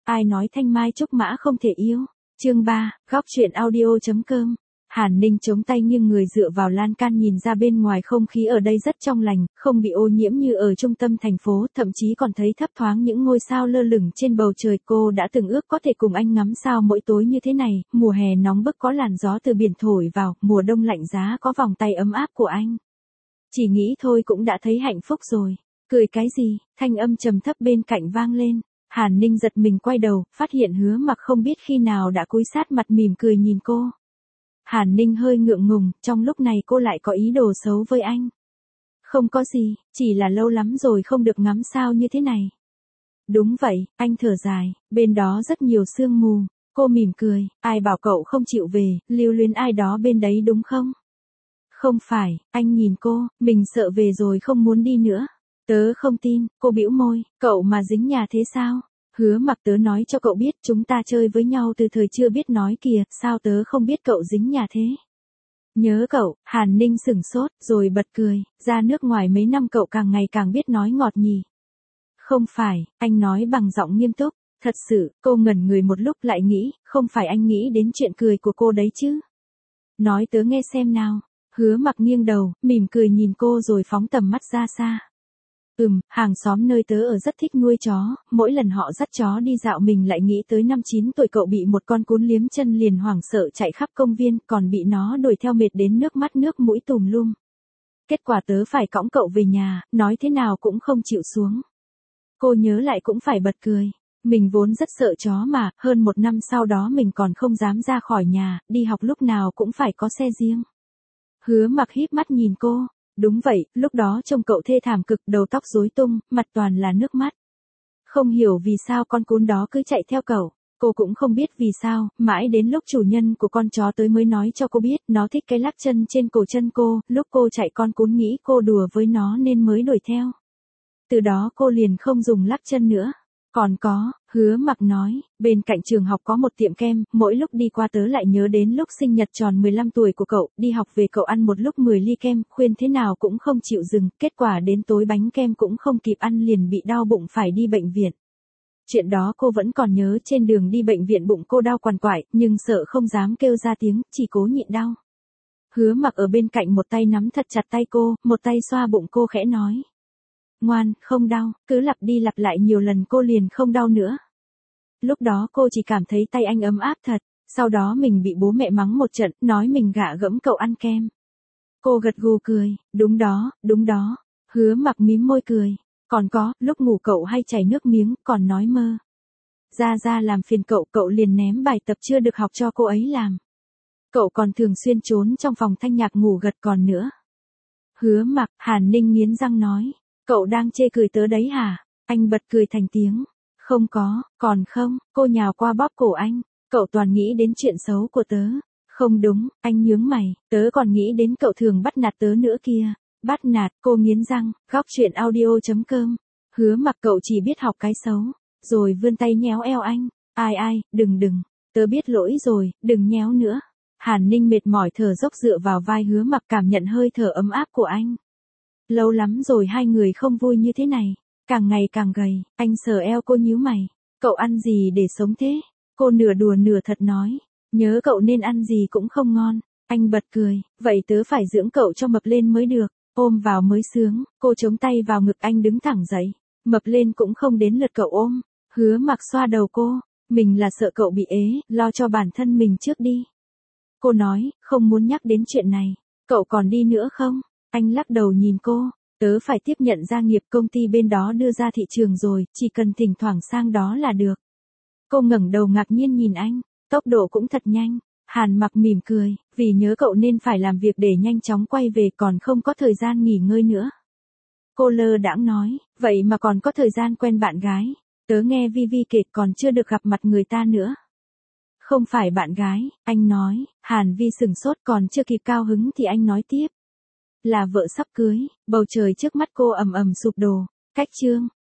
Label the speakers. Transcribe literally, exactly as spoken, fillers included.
Speaker 1: ai nói thanh mai trúc mã không thể yêu. Chương ba, góc truyện audio.com. Hàn Ninh chống tay nghiêng người dựa vào lan can nhìn ra bên ngoài, không khí ở đây rất trong lành, không bị ô nhiễm như ở trung tâm thành phố, thậm chí còn thấy thấp thoáng những ngôi sao lơ lửng trên bầu trời. Cô đã từng ước có thể cùng anh ngắm sao mỗi tối như thế này, mùa hè nóng bức có làn gió từ biển thổi vào, mùa đông lạnh giá có vòng tay ấm áp của anh. Chỉ nghĩ thôi cũng đã thấy hạnh phúc rồi. Cười cái gì? Thanh âm trầm thấp bên cạnh vang lên. Hàn Ninh giật mình quay đầu, phát hiện Hứa Mặc không biết khi nào đã cúi sát mặt mỉm cười nhìn cô. Hàn Ninh hơi ngượng ngùng, trong lúc này cô lại có ý đồ xấu với anh. Không có gì, chỉ là lâu lắm rồi không được ngắm sao như thế này. Đúng vậy, anh thở dài, bên đó rất nhiều sương mù. Cô mỉm cười, ai bảo cậu không chịu về, lưu luyến ai đó bên đấy đúng không? Không phải, anh nhìn cô, mình sợ về rồi không muốn đi nữa. Tớ không tin, cô bĩu môi, cậu mà dính nhà thế sao? Hứa Mặc, tớ nói cho cậu biết, chúng ta chơi với nhau từ thời chưa biết nói kìa, sao tớ không biết cậu dính nhà thế? Nhớ cậu. Hàn Ninh sửng sốt, rồi bật cười, ra nước ngoài mấy năm cậu càng ngày càng biết nói ngọt nhỉ. Không phải, anh nói bằng giọng nghiêm túc, thật sự. Cô ngẩn người một lúc lại nghĩ, không phải anh nghĩ đến chuyện cười của cô đấy chứ? Nói tớ nghe xem nào. Hứa Mặc nghiêng đầu, mỉm cười nhìn cô rồi phóng tầm mắt ra xa. Ừm, hàng xóm nơi tớ ở rất thích nuôi chó, mỗi lần họ dắt chó đi dạo mình lại nghĩ tới năm chín tuổi cậu bị một con cún liếm chân liền hoảng sợ chạy khắp công viên, còn bị nó đuổi theo mệt đến nước mắt nước mũi tùm lum. Kết quả tớ phải cõng cậu về nhà, nói thế nào cũng không chịu xuống. Cô nhớ lại cũng phải bật cười. Mình vốn rất sợ chó mà, hơn một năm sau đó mình còn không dám ra khỏi nhà, đi học lúc nào cũng phải có xe riêng. Hứa Mặc híp mắt nhìn cô. Đúng vậy, lúc đó trông cậu thê thảm cực, đầu tóc rối tung, mặt toàn là nước mắt. Không hiểu vì sao con cún đó cứ chạy theo cậu. Cô cũng không biết vì sao, mãi đến lúc chủ nhân của con chó tới mới nói cho cô biết, nó thích cái lắc chân trên cổ chân cô, lúc cô chạy con cún nghĩ cô đùa với nó nên mới đuổi theo. Từ đó cô liền không dùng lắc chân nữa. Còn có, Hứa Mặc nói, bên cạnh trường học có một tiệm kem, mỗi lúc đi qua tớ lại nhớ đến lúc sinh nhật tròn mười lăm tuổi của cậu, đi học về cậu ăn một lúc mười ly kem, khuyên thế nào cũng không chịu dừng, kết quả đến tối bánh kem cũng không kịp ăn liền bị đau bụng phải đi bệnh viện. Chuyện đó cô vẫn còn nhớ, trên đường đi bệnh viện bụng cô đau quằn quại, nhưng sợ không dám kêu ra tiếng, chỉ cố nhịn đau. Hứa Mặc ở bên cạnh một tay nắm thật chặt tay cô, một tay xoa bụng cô khẽ nói. Ngoan, không đau, cứ lặp đi lặp lại nhiều lần cô liền không đau nữa. Lúc đó cô chỉ cảm thấy tay anh ấm áp thật, sau đó mình bị bố mẹ mắng một trận, nói mình gạ gẫm cậu ăn kem. Cô gật gù cười, đúng đó, đúng đó. Hứa Mặc mím môi cười, còn có, lúc ngủ cậu hay chảy nước miếng, còn nói mơ. Ra ra làm phiền cậu, cậu liền ném bài tập chưa được học cho cô ấy làm. Cậu còn thường xuyên trốn trong phòng thanh nhạc ngủ gật còn nữa. Hứa Mặc. Hàn Ninh nghiến răng nói. Cậu đang chê cười tớ đấy hả? Anh bật cười thành tiếng. Không có, còn không, cô nhào qua bóp cổ anh. Cậu toàn nghĩ đến chuyện xấu của tớ. Không đúng, anh nhướng mày, tớ còn nghĩ đến cậu thường bắt nạt tớ nữa kia. Bắt nạt, cô nghiến răng, góc truyện audio.com. Hứa Mặc, cậu chỉ biết học cái xấu. Rồi vươn tay nhéo eo anh. Ai ai, đừng đừng, tớ biết lỗi rồi, đừng nhéo nữa. Hàn Ninh mệt mỏi thở dốc dựa vào vai Hứa Mặc, cảm nhận hơi thở ấm áp của anh. Lâu lắm rồi hai người không vui như thế này, càng ngày càng gầy, anh sờ eo cô nhíu mày. Cậu ăn gì để sống thế? Cô nửa đùa nửa thật nói, nhớ cậu nên ăn gì cũng không ngon. Anh bật cười, vậy tớ phải dưỡng cậu cho mập lên mới được, ôm vào mới sướng. Cô chống tay vào ngực anh đứng thẳng dậy, mập lên cũng không đến lượt cậu ôm. Hứa Mặc xoa đầu cô, mình là sợ cậu bị ế, lo cho bản thân mình trước đi. Cô nói, không muốn nhắc đến chuyện này, cậu còn đi nữa không? Anh lắc đầu nhìn cô, tớ phải tiếp nhận gia nghiệp công ty bên đó đưa ra thị trường rồi, chỉ cần thỉnh thoảng sang đó là được. Cô ngẩng đầu ngạc nhiên nhìn anh, tốc độ cũng thật nhanh. Hàn Mặc mỉm cười, vì nhớ cậu nên phải làm việc để nhanh chóng quay về, còn không có thời gian nghỉ ngơi nữa. Cô lơ đãng nói, vậy mà còn có thời gian quen bạn gái, tớ nghe Vi Vi kể còn chưa được gặp mặt người ta nữa. Không phải bạn gái, anh nói. Hàn Vi sừng sốt, còn chưa kịp cao hứng thì anh nói tiếp. Là vợ sắp cưới. Bầu trời trước mắt cô ầm ầm sụp đổ. Cách chương.